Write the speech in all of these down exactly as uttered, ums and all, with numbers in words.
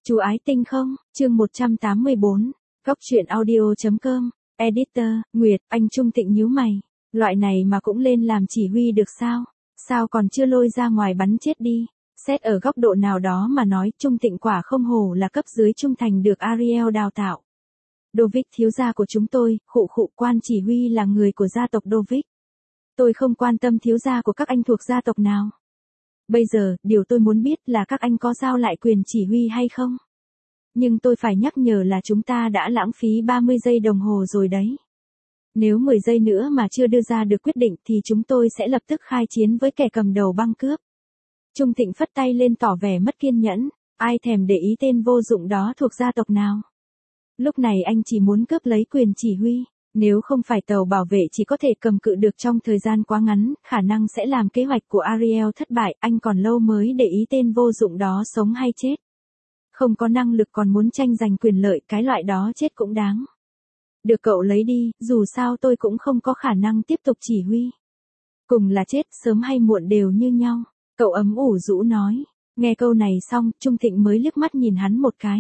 Chú ái tinh không, chương một trăm tám mươi bốn, góc truyện audio.com, editor, Nguyệt, anh Trung Tịnh nhíu mày, loại này mà cũng lên làm chỉ huy được sao, sao còn chưa lôi ra ngoài bắn chết đi, xét ở góc độ nào đó mà nói Trung Tịnh quả không hổ là cấp dưới trung thành được Ariel đào tạo. Dovic thiếu gia của chúng tôi, khụ khụ quan chỉ huy là người của gia tộc Dovic. Tôi không quan tâm thiếu gia của các anh thuộc gia tộc nào. Bây giờ, điều tôi muốn biết là các anh có giao lại quyền chỉ huy hay không? Nhưng tôi phải nhắc nhở là chúng ta đã lãng phí ba mươi giây đồng hồ rồi đấy. Nếu mười giây nữa mà chưa đưa ra được quyết định thì chúng tôi sẽ lập tức khai chiến với kẻ cầm đầu băng cướp. Trung Thịnh phất tay lên tỏ vẻ mất kiên nhẫn, ai thèm để ý tên vô dụng đó thuộc gia tộc nào. Lúc này anh chỉ muốn cướp lấy quyền chỉ huy. Nếu không phải tàu bảo vệ chỉ có thể cầm cự được trong thời gian quá ngắn, khả năng sẽ làm kế hoạch của Ariel thất bại, anh còn lâu mới để ý tên vô dụng đó sống hay chết. Không có năng lực còn muốn tranh giành quyền lợi, cái loại đó chết cũng đáng. Được cậu lấy đi, dù sao tôi cũng không có khả năng tiếp tục chỉ huy. Cùng là chết, sớm hay muộn đều như nhau, cậu ấm ủ rũ nói. Nghe câu này xong, Trung Thịnh mới liếc mắt nhìn hắn một cái.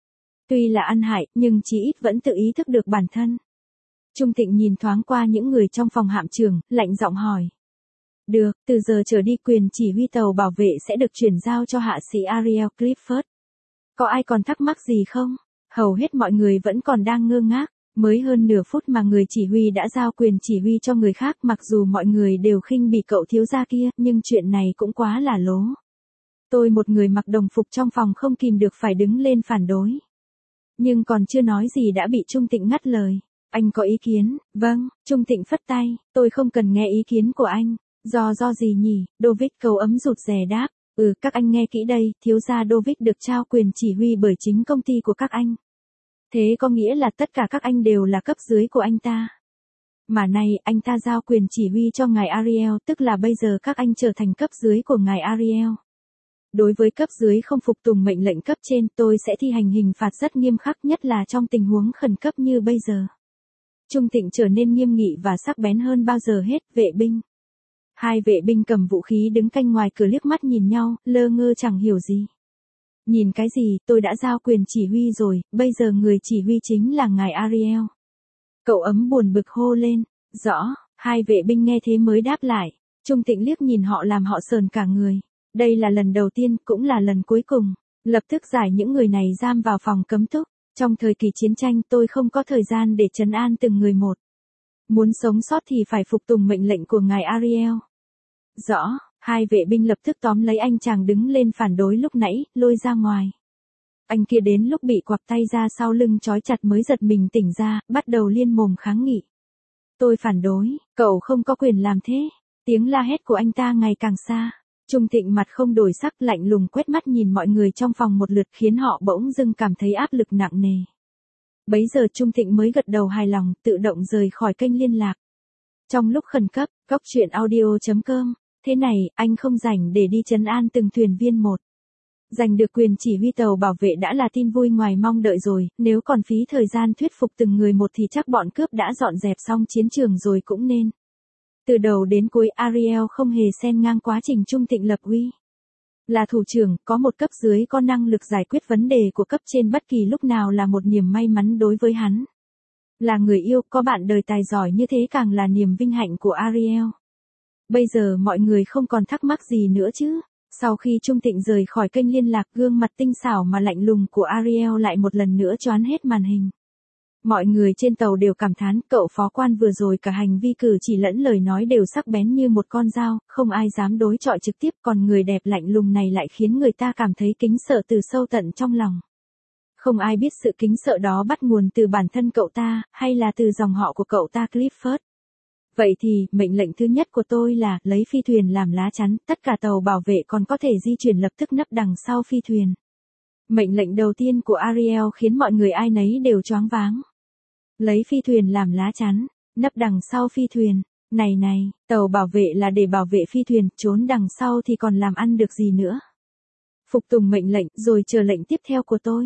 Tuy là ăn hại, nhưng chí ít vẫn tự ý thức được bản thân. Trung Thịnh nhìn thoáng qua những người trong phòng hạm trưởng, lạnh giọng hỏi. Được, từ giờ trở đi quyền chỉ huy tàu bảo vệ sẽ được chuyển giao cho hạ sĩ Ariel Clifford. Có ai còn thắc mắc gì không? Hầu hết mọi người vẫn còn đang ngơ ngác, mới hơn nửa phút mà người chỉ huy đã giao quyền chỉ huy cho người khác, mặc dù mọi người đều khinh bỉ cậu thiếu gia kia, nhưng chuyện này cũng quá là lố. Tôi một người mặc đồng phục trong phòng không kìm được phải đứng lên phản đối. Nhưng còn chưa nói gì đã bị Trung Thịnh ngắt lời. Anh có ý kiến? Vâng, Trung Thịnh phất tay, tôi không cần nghe ý kiến của anh. Do do gì nhỉ? Dovic cầu ấm rụt rè đáp. Ừ, các anh nghe kỹ đây, thiếu gia Dovic được trao quyền chỉ huy bởi chính công ty của các anh. Thế có nghĩa là tất cả các anh đều là cấp dưới của anh ta. Mà nay, anh ta giao quyền chỉ huy cho ngài Ariel, tức là bây giờ các anh trở thành cấp dưới của ngài Ariel. Đối với cấp dưới không phục tùng mệnh lệnh cấp trên, tôi sẽ thi hành hình phạt rất nghiêm khắc, nhất là trong tình huống khẩn cấp như bây giờ. Trung Thịnh trở nên nghiêm nghị và sắc bén hơn bao giờ hết, vệ binh. Hai vệ binh cầm vũ khí đứng canh ngoài cửa liếc mắt nhìn nhau, lơ ngơ chẳng hiểu gì. Nhìn cái gì, tôi đã giao quyền chỉ huy rồi, bây giờ người chỉ huy chính là ngài Ariel. Cậu ấm buồn bực hô lên, rõ, hai vệ binh nghe thế mới đáp lại. Trung Thịnh liếc nhìn họ làm họ sờn cả người. Đây là lần đầu tiên, cũng là lần cuối cùng. Lập tức giải những người này giam vào phòng cấm túc. Trong thời kỳ chiến tranh tôi không có thời gian để trấn an từng người một. Muốn sống sót thì phải phục tùng mệnh lệnh của ngài Ariel. Rõ, hai vệ binh lập tức tóm lấy anh chàng đứng lên phản đối lúc nãy, lôi ra ngoài. Anh kia đến lúc bị quặp tay ra sau lưng trói chặt mới giật mình tỉnh ra, bắt đầu liên mồm kháng nghị. Tôi phản đối, cậu không có quyền làm thế. Tiếng la hét của anh ta ngày càng xa. Trung Thịnh mặt không đổi sắc, lạnh lùng quét mắt nhìn mọi người trong phòng một lượt khiến họ bỗng dưng cảm thấy áp lực nặng nề. Bấy giờ Trung Thịnh mới gật đầu hài lòng, tự động rời khỏi kênh liên lạc. Trong lúc khẩn cấp, góc truyện audio.com, thế này, anh không rảnh để đi trấn an từng thuyền viên một. Giành được quyền chỉ huy tàu bảo vệ đã là tin vui ngoài mong đợi rồi, nếu còn phí thời gian thuyết phục từng người một thì chắc bọn cướp đã dọn dẹp xong chiến trường rồi cũng nên. Từ đầu đến cuối Ariel không hề xen ngang quá trình Trung Thịnh lập uy. Là thủ trưởng, có một cấp dưới có năng lực giải quyết vấn đề của cấp trên bất kỳ lúc nào là một niềm may mắn đối với hắn. Là người yêu, có bạn đời tài giỏi như thế càng là niềm vinh hạnh của Ariel. Bây giờ mọi người không còn thắc mắc gì nữa chứ. Sau khi Trung Thịnh rời khỏi kênh liên lạc, gương mặt tinh xảo mà lạnh lùng của Ariel lại một lần nữa choán hết màn hình. Mọi người trên tàu đều cảm thán, cậu phó quan vừa rồi cả hành vi cử chỉ lẫn lời nói đều sắc bén như một con dao, không ai dám đối chọi trực tiếp, còn người đẹp lạnh lùng này lại khiến người ta cảm thấy kính sợ từ sâu tận trong lòng. Không ai biết sự kính sợ đó bắt nguồn từ bản thân cậu ta, hay là từ dòng họ của cậu ta Clifford. Vậy thì, mệnh lệnh thứ nhất của tôi là, lấy phi thuyền làm lá chắn, tất cả tàu bảo vệ còn có thể di chuyển lập tức nấp đằng sau phi thuyền. Mệnh lệnh đầu tiên của Ariel khiến mọi người ai nấy đều choáng váng. Lấy phi thuyền làm lá chắn, nấp đằng sau phi thuyền, này này, tàu bảo vệ là để bảo vệ phi thuyền, trốn đằng sau thì còn làm ăn được gì nữa. Phục tùng mệnh lệnh, rồi chờ lệnh tiếp theo của tôi.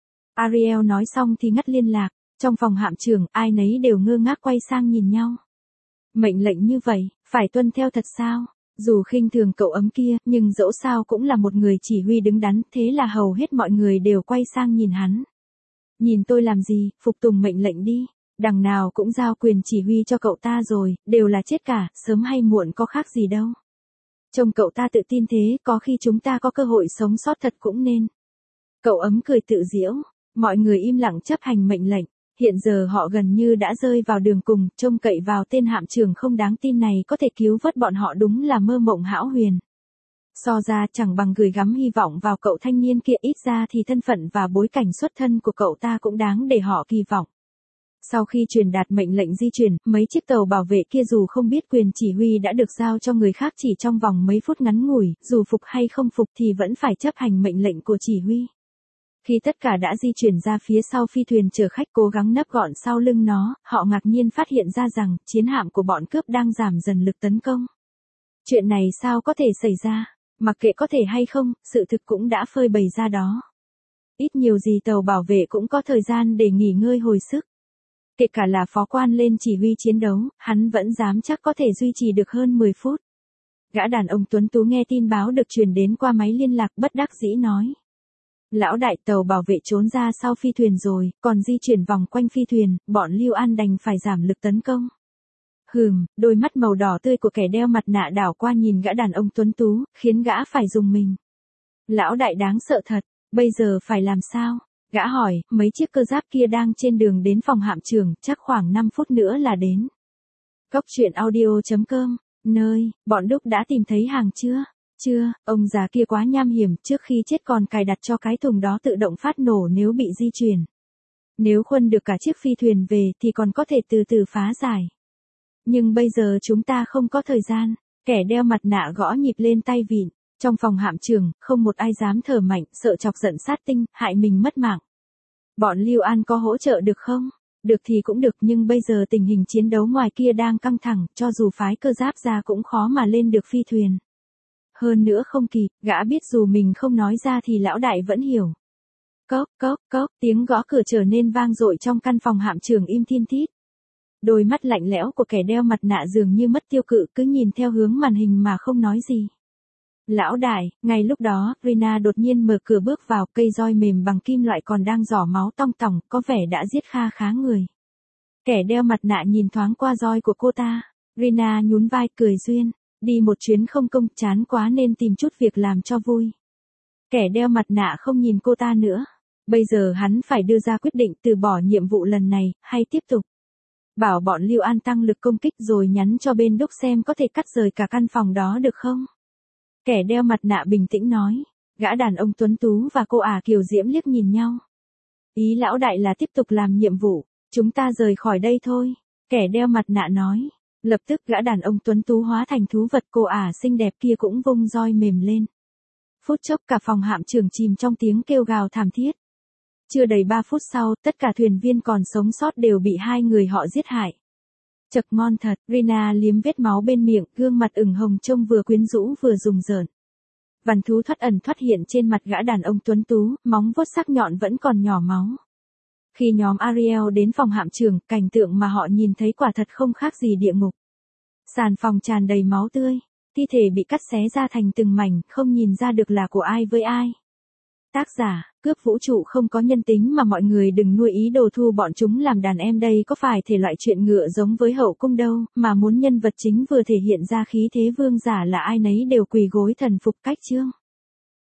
Ariel nói xong thì ngắt liên lạc, trong phòng hạm trưởng, ai nấy đều ngơ ngác quay sang nhìn nhau. Mệnh lệnh như vậy, phải tuân theo thật sao? Dù khinh thường cậu ấm kia, nhưng dẫu sao cũng là một người chỉ huy đứng đắn, thế là hầu hết mọi người đều quay sang nhìn hắn. Nhìn tôi làm gì, phục tùng mệnh lệnh đi. Đằng nào cũng giao quyền chỉ huy cho cậu ta rồi, đều là chết cả, sớm hay muộn có khác gì đâu. Trông cậu ta tự tin thế, có khi chúng ta có cơ hội sống sót thật cũng nên. Cậu ấm cười tự giễu, mọi người im lặng chấp hành mệnh lệnh. Hiện giờ họ gần như đã rơi vào đường cùng, trông cậy vào tên hạm trưởng không đáng tin này có thể cứu vớt bọn họ đúng là mơ mộng hão huyền. So ra chẳng bằng gửi gắm hy vọng vào cậu thanh niên kia, ít ra thì thân phận và bối cảnh xuất thân của cậu ta cũng đáng để họ kỳ vọng. Sau khi truyền đạt mệnh lệnh di chuyển, mấy chiếc tàu bảo vệ kia dù không biết quyền chỉ huy đã được giao cho người khác chỉ trong vòng mấy phút ngắn ngủi, dù phục hay không phục thì vẫn phải chấp hành mệnh lệnh của chỉ huy. Khi tất cả đã di chuyển ra phía sau phi thuyền chở khách cố gắng nấp gọn sau lưng nó, họ ngạc nhiên phát hiện ra rằng chiến hạm của bọn cướp đang giảm dần lực tấn công. Chuyện này sao có thể xảy ra? Mặc kệ có thể hay không, sự thực cũng đã phơi bày ra đó. Ít nhiều gì tàu bảo vệ cũng có thời gian để nghỉ ngơi hồi sức. Kể cả là phó quan lên chỉ huy chiến đấu, hắn vẫn dám chắc có thể duy trì được hơn mười phút. Gã đàn ông tuấn tú nghe tin báo được truyền đến qua máy liên lạc bất đắc dĩ nói. Lão đại, tàu bảo vệ trốn ra sau phi thuyền rồi, còn di chuyển vòng quanh phi thuyền, bọn Lưu An đành phải giảm lực tấn công. Hừm, đôi mắt màu đỏ tươi của kẻ đeo mặt nạ đảo qua nhìn gã đàn ông tuấn tú, khiến gã phải rùng mình. Lão đại đáng sợ thật, bây giờ phải làm sao? Gã hỏi, mấy chiếc cơ giáp kia đang trên đường đến phòng hạm trưởng, chắc khoảng năm phút nữa là đến. Cốc truyện audio chấm com, nơi, bọn Đúc đã tìm thấy hàng chưa? Chưa, ông già kia quá nham hiểm, trước khi chết còn cài đặt cho cái thùng đó tự động phát nổ nếu bị di chuyển. Nếu khuân được cả chiếc phi thuyền về thì còn có thể từ từ phá giải. Nhưng bây giờ chúng ta không có thời gian, kẻ đeo mặt nạ gõ nhịp lên tay vịn. Trong phòng hạm trưởng, không một ai dám thở mạnh, sợ chọc giận sát tinh, hại mình mất mạng. Bọn Lưu An có hỗ trợ được không? Được thì cũng được, nhưng bây giờ tình hình chiến đấu ngoài kia đang căng thẳng, cho dù phái cơ giáp ra cũng khó mà lên được phi thuyền. Hơn nữa không kịp, gã biết dù mình không nói ra thì lão đại vẫn hiểu. Cốc, cốc, cốc, tiếng gõ cửa trở nên vang dội trong căn phòng hạm trưởng im thiên thít. Đôi mắt lạnh lẽo của kẻ đeo mặt nạ dường như mất tiêu cự, cứ nhìn theo hướng màn hình mà không nói gì. Lão đại, ngay lúc đó, Rina đột nhiên mở cửa bước vào, cây roi mềm bằng kim loại còn đang rỏ máu tong tỏng, có vẻ đã giết kha khá người. Kẻ đeo mặt nạ nhìn thoáng qua roi của cô ta, Rina nhún vai cười duyên, đi một chuyến không công, chán quá nên tìm chút việc làm cho vui. Kẻ đeo mặt nạ không nhìn cô ta nữa, bây giờ hắn phải đưa ra quyết định từ bỏ nhiệm vụ lần này, hay tiếp tục. Bảo bọn Lưu An tăng lực công kích rồi nhắn cho bên Đúc xem có thể cắt rời cả căn phòng đó được không? Kẻ đeo mặt nạ bình tĩnh nói, gã đàn ông tuấn tú và cô ả kiều diễm liếc nhìn nhau. Ý lão đại là tiếp tục làm nhiệm vụ, chúng ta rời khỏi đây thôi, kẻ đeo mặt nạ nói. Lập tức gã đàn ông tuấn tú hóa thành thú vật, cô ả xinh đẹp kia cũng vung roi mềm lên. Phút chốc cả phòng hạm trưởng chìm trong tiếng kêu gào thảm thiết. Chưa đầy ba phút sau, tất cả thuyền viên còn sống sót đều bị hai người họ giết hại. Chật ngon thật, Rina liếm vết máu bên miệng, gương mặt ửng hồng trông vừa quyến rũ vừa rùng rợn. Vằn thú thoát ẩn thoát hiện trên mặt gã đàn ông tuấn tú, móng vuốt sắc nhọn vẫn còn nhỏ máu. Khi nhóm Ariel đến phòng hạm trưởng, cảnh tượng mà họ nhìn thấy quả thật không khác gì địa ngục. Sàn phòng tràn đầy máu tươi, thi thể bị cắt xé ra thành từng mảnh, không nhìn ra được là của ai với ai. Tác giả, cướp vũ trụ không có nhân tính mà mọi người đừng nuôi ý đồ thu bọn chúng làm đàn em, đây có phải thể loại chuyện ngựa giống với hậu cung đâu, mà muốn nhân vật chính vừa thể hiện ra khí thế vương giả là ai nấy đều quỳ gối thần phục cách chương.